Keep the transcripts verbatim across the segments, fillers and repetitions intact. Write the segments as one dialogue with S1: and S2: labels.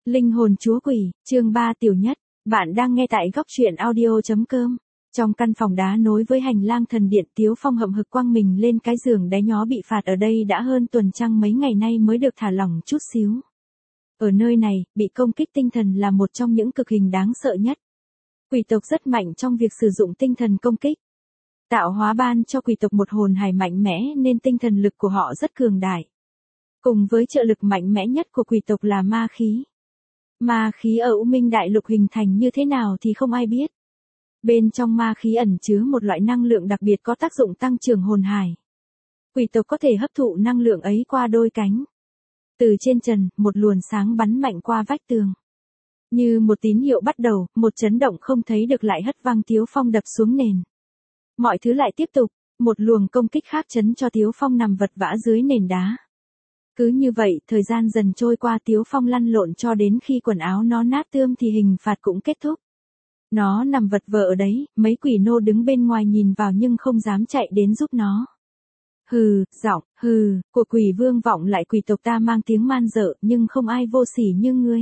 S1: Linh hồn chúa quỷ, chương ba tiểu nhất, bạn đang nghe tại góc truyện audio chấm com. Trong căn phòng đá nối với hành lang thần điện, Tiếu Phong hậm hực quăng mình lên cái giường đáy nhó bị phạt ở đây đã hơn tuần trăng mấy ngày nay mới được thả lỏng chút xíu. Ở nơi này, bị công kích tinh thần là một trong những cực hình đáng sợ nhất. Quỷ tộc rất mạnh trong việc sử dụng tinh thần công kích. Tạo hóa ban cho quỷ tộc một hồn hài mạnh mẽ nên tinh thần lực của họ rất cường đại. Cùng với trợ lực mạnh mẽ nhất của quỷ tộc là ma khí. Ma khí ở U Minh Đại Lục hình thành như thế nào thì không ai biết. Bên trong ma khí ẩn chứa một loại năng lượng đặc biệt có tác dụng tăng trưởng hồn hài. Quỷ tộc có thể hấp thụ năng lượng ấy qua đôi cánh. Từ trên trần, một luồng sáng bắn mạnh qua vách tường. Như một tín hiệu bắt đầu, một chấn động không thấy được lại hất văng Tiếu Phong đập xuống nền. Mọi thứ lại tiếp tục, một luồng công kích khác chấn cho Tiếu Phong nằm vật vã dưới nền đá. Cứ như vậy, thời gian dần trôi qua, Tiếu Phong lăn lộn cho đến khi quần áo nó nát tươm thì hình phạt cũng kết thúc. Nó nằm vật vờ ở đấy, mấy quỷ nô đứng bên ngoài nhìn vào nhưng không dám chạy đến giúp nó. Hừ, giọng, hừ, của quỷ vương vọng lại, quỷ tộc ta mang tiếng man dợ nhưng không ai vô sỉ như ngươi.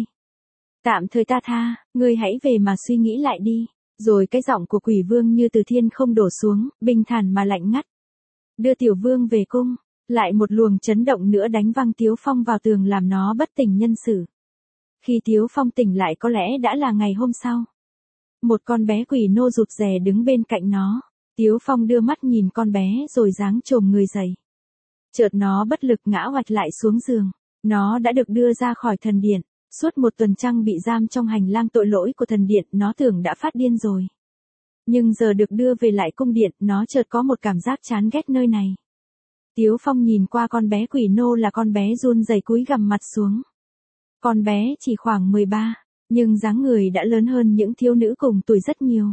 S1: Tạm thời ta tha, ngươi hãy về mà suy nghĩ lại đi. Rồi cái giọng của quỷ vương như từ thiên không đổ xuống, bình thản mà lạnh ngắt. Đưa tiểu vương về cung. Lại một luồng chấn động nữa đánh văng Tiếu Phong vào tường làm nó bất tỉnh nhân sự. Khi Tiếu Phong tỉnh lại có lẽ đã là ngày hôm sau. Một con bé quỷ nô rụt rè đứng bên cạnh nó. Tiếu Phong đưa mắt nhìn con bé rồi giáng chồm người dậy. Chợt nó bất lực ngã oạch lại xuống giường. Nó đã được đưa ra khỏi thần điện. Suốt một tuần trăng bị giam trong hành lang tội lỗi của thần điện, nó tưởng đã phát điên rồi. Nhưng giờ được đưa về lại cung điện, nó chợt có một cảm giác chán ghét nơi này. Tiếu Phong nhìn qua con bé quỷ nô là con bé run rẩy cúi gằm mặt xuống. Con bé chỉ khoảng mười ba, nhưng dáng người đã lớn hơn những thiếu nữ cùng tuổi rất nhiều.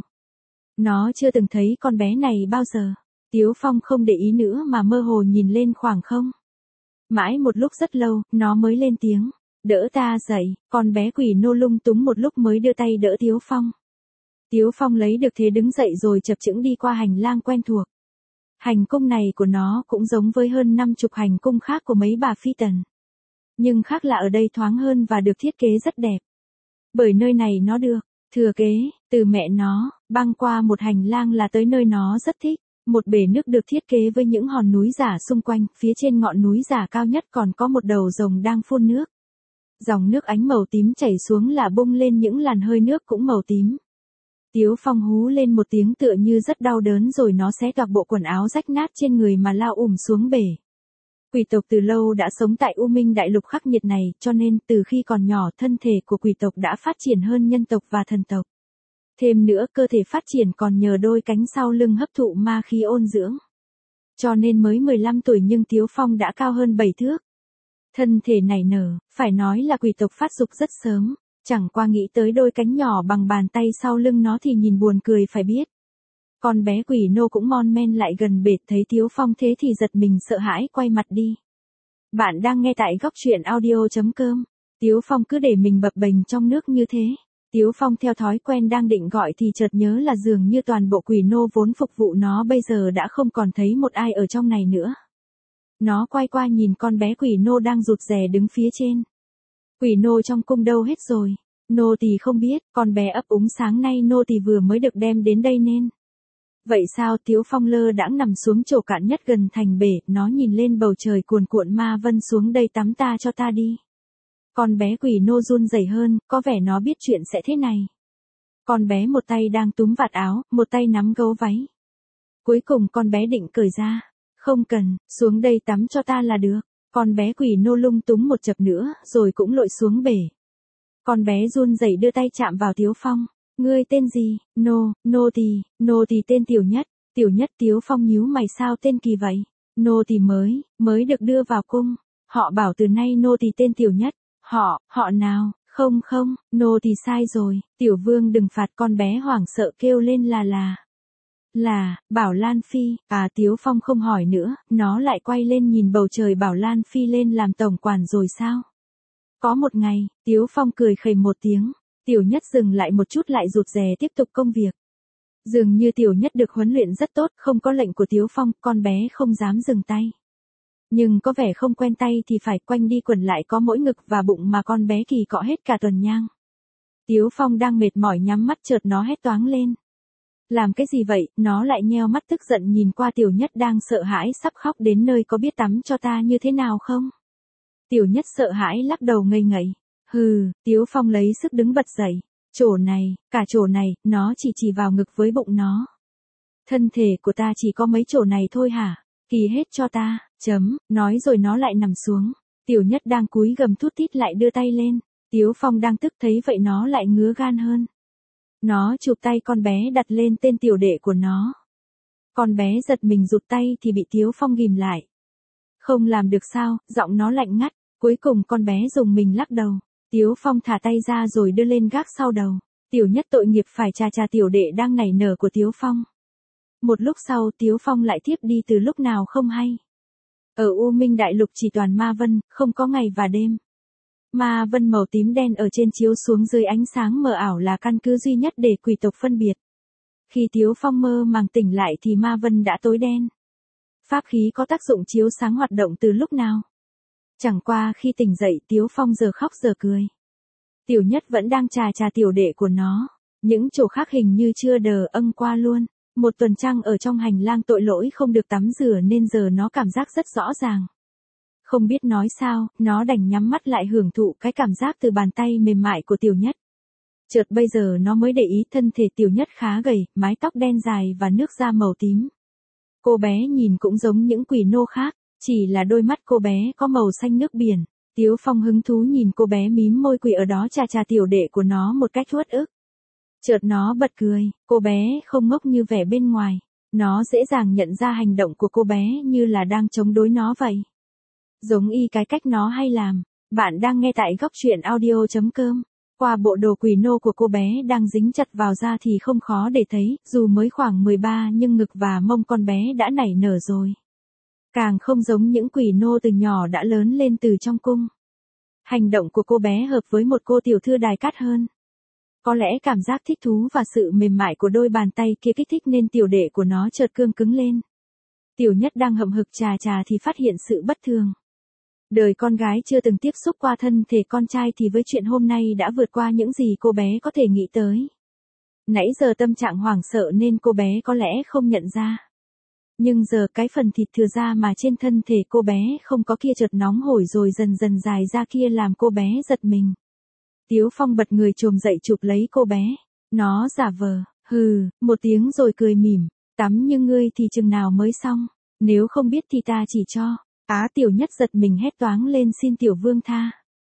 S1: Nó chưa từng thấy con bé này bao giờ. Tiếu Phong không để ý nữa mà mơ hồ nhìn lên khoảng không. Mãi một lúc rất lâu, nó mới lên tiếng. Đỡ ta dậy, con bé quỷ nô lung túng một lúc mới đưa tay đỡ Tiếu Phong. Tiếu Phong lấy được thế đứng dậy rồi chập chững đi qua hành lang quen thuộc. Hành cung này của nó cũng giống với hơn năm chục hành cung khác của mấy bà phi tần. Nhưng khác là ở đây thoáng hơn và được thiết kế rất đẹp. Bởi nơi này nó được thừa kế từ mẹ nó, băng qua một hành lang là tới nơi nó rất thích. Một bể nước được thiết kế với những hòn núi giả xung quanh, phía trên ngọn núi giả cao nhất còn có một đầu rồng đang phun nước. Dòng nước ánh màu tím chảy xuống là bung lên những làn hơi nước cũng màu tím. Tiếu Phong hú lên một tiếng tựa như rất đau đớn rồi nó xé toạc bộ quần áo rách nát trên người mà lao ùm xuống bể. Quỷ tộc từ lâu đã sống tại U Minh Đại Lục khắc nghiệt này, cho nên từ khi còn nhỏ thân thể của quỷ tộc đã phát triển hơn nhân tộc và thần tộc. Thêm nữa cơ thể phát triển còn nhờ đôi cánh sau lưng hấp thụ ma khí ôn dưỡng. Cho nên mới mười lăm tuổi nhưng Tiếu Phong đã cao hơn bảy thước. Thân thể này nở, phải nói là quỷ tộc phát dục rất sớm. Chẳng qua nghĩ tới đôi cánh nhỏ bằng bàn tay sau lưng nó thì nhìn buồn cười phải biết. Con bé quỷ nô cũng mon men lại gần bệt, thấy Tiếu Phong thế thì giật mình sợ hãi quay mặt đi. Bạn đang nghe tại góc truyện audio chấm com. Tiếu Phong cứ để mình bập bềnh trong nước như thế. Tiếu Phong theo thói quen đang định gọi thì chợt nhớ là dường như toàn bộ quỷ nô vốn phục vụ nó bây giờ đã không còn thấy một ai ở trong này nữa. Nó quay qua nhìn con bé quỷ nô đang rụt rè đứng phía trên. Quỷ nô trong cung đâu hết rồi? Nô tỳ không biết, con bé ấp úng sáng nay nô tỳ vừa mới được đem đến đây nên. Vậy sao? Tiếu Phong lơ đãng nằm xuống chỗ cạn nhất gần thành bể, nó nhìn lên bầu trời cuồn cuộn ma vân xuống đây tắm ta cho ta đi. Con bé quỷ nô run rẩy hơn, có vẻ nó biết chuyện sẽ thế này. Con bé một tay đang túm vạt áo, một tay nắm gấu váy. Cuối cùng con bé định cởi ra. Không cần, xuống đây tắm cho ta là được. Con bé quỷ nô lung túng một chập nữa, rồi cũng lội xuống bể. Con bé run rẩy đưa tay chạm vào Tiếu Phong. Ngươi tên gì? Nô, nô tỳ, nô tỳ tên Tiểu Nhất. Tiểu Nhất. Tiếu Phong nhíu mày, sao tên kỳ vậy? Nô tỳ mới, mới được đưa vào cung. Họ bảo từ nay nô tỳ tên Tiểu Nhất. Họ, họ nào? Không không, nô tỳ sai rồi. Tiểu Vương đừng phạt, con bé hoảng sợ kêu lên là là. Là, Bảo Lan Phi. À, Tiếu Phong không hỏi nữa, nó lại quay lên nhìn bầu trời. Bảo Lan Phi lên làm tổng quản rồi sao? Có một ngày, Tiếu Phong cười khẩy một tiếng. Tiểu Nhất dừng lại một chút lại rụt rè tiếp tục công việc. Dường như Tiểu Nhất được huấn luyện rất tốt, không có lệnh của Tiếu Phong, con bé không dám dừng tay. Nhưng có vẻ không quen tay thì phải, quanh đi quẩn lại có mỗi ngực và bụng mà con bé kỳ cọ hết cả tuần nhang. Tiếu Phong đang mệt mỏi nhắm mắt chợt nó hét toáng lên. Làm cái gì vậy? Nó lại nheo mắt tức giận nhìn qua Tiểu Nhất đang sợ hãi sắp khóc đến nơi. Có biết tắm cho ta như thế nào không? Tiểu Nhất sợ hãi lắc đầu ngây ngậy. Hừ, Tiếu Phong lấy sức đứng bật dậy. Chỗ này, cả chỗ này, nó chỉ chỉ vào ngực với bụng nó. Thân thể của ta chỉ có mấy chỗ này thôi hả? Kỳ hết cho ta, chấm, nói rồi nó lại nằm xuống. Tiểu Nhất đang cúi gầm thút thít lại đưa tay lên. Tiếu Phong đang tức thấy vậy nó lại ngứa gan hơn. Nó chụp tay con bé đặt lên tên tiểu đệ của nó. Con bé giật mình rụt tay thì bị Tiếu Phong ghìm lại. Không làm được sao, giọng nó lạnh ngắt. Cuối cùng con bé dùng mình lắc đầu. Tiếu Phong thả tay ra rồi đưa lên gác sau đầu. Tiểu Nhất tội nghiệp phải chà chà tiểu đệ đang nảy nở của Tiếu Phong. Một lúc sau Tiếu Phong lại thiếp đi từ lúc nào không hay. Ở U Minh Đại Lục chỉ toàn ma vân, không có ngày và đêm. Ma vân màu tím đen ở trên chiếu xuống dưới ánh sáng mờ ảo là căn cứ duy nhất để quỷ tộc phân biệt. Khi Tiếu Phong mơ màng tỉnh lại thì ma vân đã tối đen. Pháp khí có tác dụng chiếu sáng hoạt động từ lúc nào. Chẳng qua khi tỉnh dậy Tiếu Phong giờ khóc giờ cười. Tiểu Nhất vẫn đang chà chà tiểu đệ của nó. Những chỗ khác hình như chưa đờ âng qua luôn. Một tuần trăng ở trong hành lang tội lỗi không được tắm rửa nên giờ nó cảm giác rất rõ ràng. Không biết nói sao, nó đành nhắm mắt lại hưởng thụ cái cảm giác từ bàn tay mềm mại của Tiểu Nhất. Chợt bây giờ nó mới để ý thân thể Tiểu Nhất khá gầy, mái tóc đen dài và nước da màu tím. Cô bé nhìn cũng giống những quỷ nô khác, chỉ là đôi mắt cô bé có màu xanh nước biển. Tiếu Phong hứng thú nhìn cô bé mím môi quỷ ở đó chà chà tiểu đệ của nó một cách uất ức. Chợt nó bật cười, cô bé không ngốc như vẻ bên ngoài. Nó dễ dàng nhận ra hành động của cô bé như là đang chống đối nó vậy. Giống y cái cách nó hay làm. Bạn đang nghe tại góc truyện audio chấm com. Qua bộ đồ quỷ nô của cô bé đang dính chặt vào da thì không khó để thấy, dù mới khoảng mười ba nhưng ngực và mông con bé đã nảy nở rồi. Càng không giống những quỷ nô từ nhỏ đã lớn lên từ trong cung. Hành động của cô bé hợp với một cô tiểu thư đài cát hơn. Có lẽ cảm giác thích thú và sự mềm mại của đôi bàn tay kia kích thích nên tiểu đệ của nó chợt cương cứng lên. Tiểu Nhất đang hậm hực chà chà thì phát hiện sự bất thường. Đời con gái chưa từng tiếp xúc qua thân thể con trai thì với chuyện hôm nay đã vượt qua những gì cô bé có thể nghĩ tới. Nãy giờ tâm trạng hoảng sợ nên cô bé có lẽ không nhận ra. Nhưng giờ cái phần thịt thừa ra mà trên thân thể cô bé không có kia chợt nóng hổi rồi dần dần dài ra kia làm cô bé giật mình. Tiếu Phong bật người chồm dậy chụp lấy cô bé. Nó giả vờ, hừ, một tiếng rồi cười mỉm. Tắm như ngươi thì chừng nào mới xong. Nếu không biết thì ta chỉ cho. Á Tiểu Nhất giật mình hét toáng lên xin tiểu vương tha.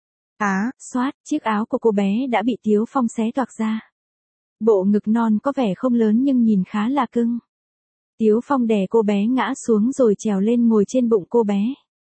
S1: Á, xoát, chiếc áo của cô bé đã bị Tiếu Phong xé toạc ra. Bộ ngực non có vẻ không lớn nhưng nhìn khá là cưng. Tiếu Phong đè cô bé ngã xuống rồi trèo lên ngồi trên bụng cô bé.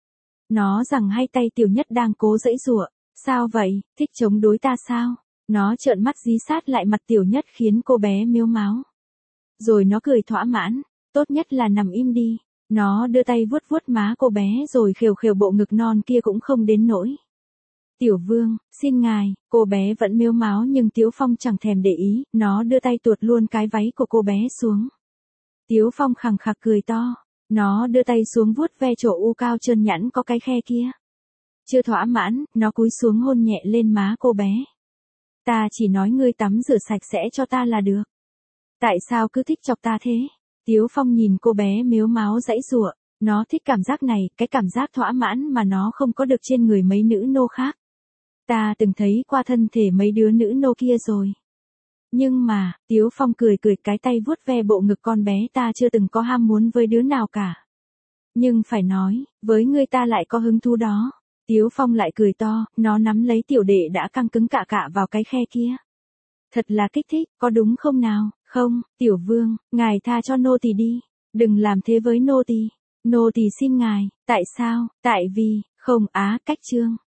S1: Nó giằng hai tay Tiểu Nhất đang cố giãy giụa. Sao vậy, thích chống đối ta sao? Nó trợn mắt dí sát lại mặt Tiểu Nhất khiến cô bé mếu máo. Rồi nó cười thỏa mãn, tốt nhất là nằm im đi. Nó đưa tay vuốt vuốt má cô bé rồi khều khều bộ ngực non kia cũng không đến nỗi. Tiểu vương, xin ngài, cô bé vẫn mếu máo nhưng Tiếu Phong chẳng thèm để ý, nó đưa tay tuột luôn cái váy của cô bé xuống. Tiếu Phong khằng khặc cười to, nó đưa tay xuống vuốt ve chỗ u cao trơn nhẵn có cái khe kia. Chưa thỏa mãn, nó cúi xuống hôn nhẹ lên má cô bé. Ta chỉ nói ngươi tắm rửa sạch sẽ cho ta là được. Tại sao cứ thích chọc ta thế? Tiếu Phong nhìn cô bé mếu máo giãy giụa, nó thích cảm giác này, cái cảm giác thỏa mãn mà nó không có được trên người mấy nữ nô khác. Ta từng thấy qua thân thể mấy đứa nữ nô kia rồi. Nhưng mà, Tiếu Phong cười cười cái tay vuốt ve bộ ngực con bé ta chưa từng có ham muốn với đứa nào cả. Nhưng phải nói, với ngươi ta lại có hứng thú đó. Tiếu Phong lại cười to, nó nắm lấy tiểu đệ đã căng cứng cạ cạ vào cái khe kia. Thật là kích thích, có đúng không nào? Không, tiểu vương, ngài tha cho nô tỳ đi. Đừng làm thế với nô tỳ. Nô tỳ xin ngài, tại sao? Tại vì, không á, cách chương.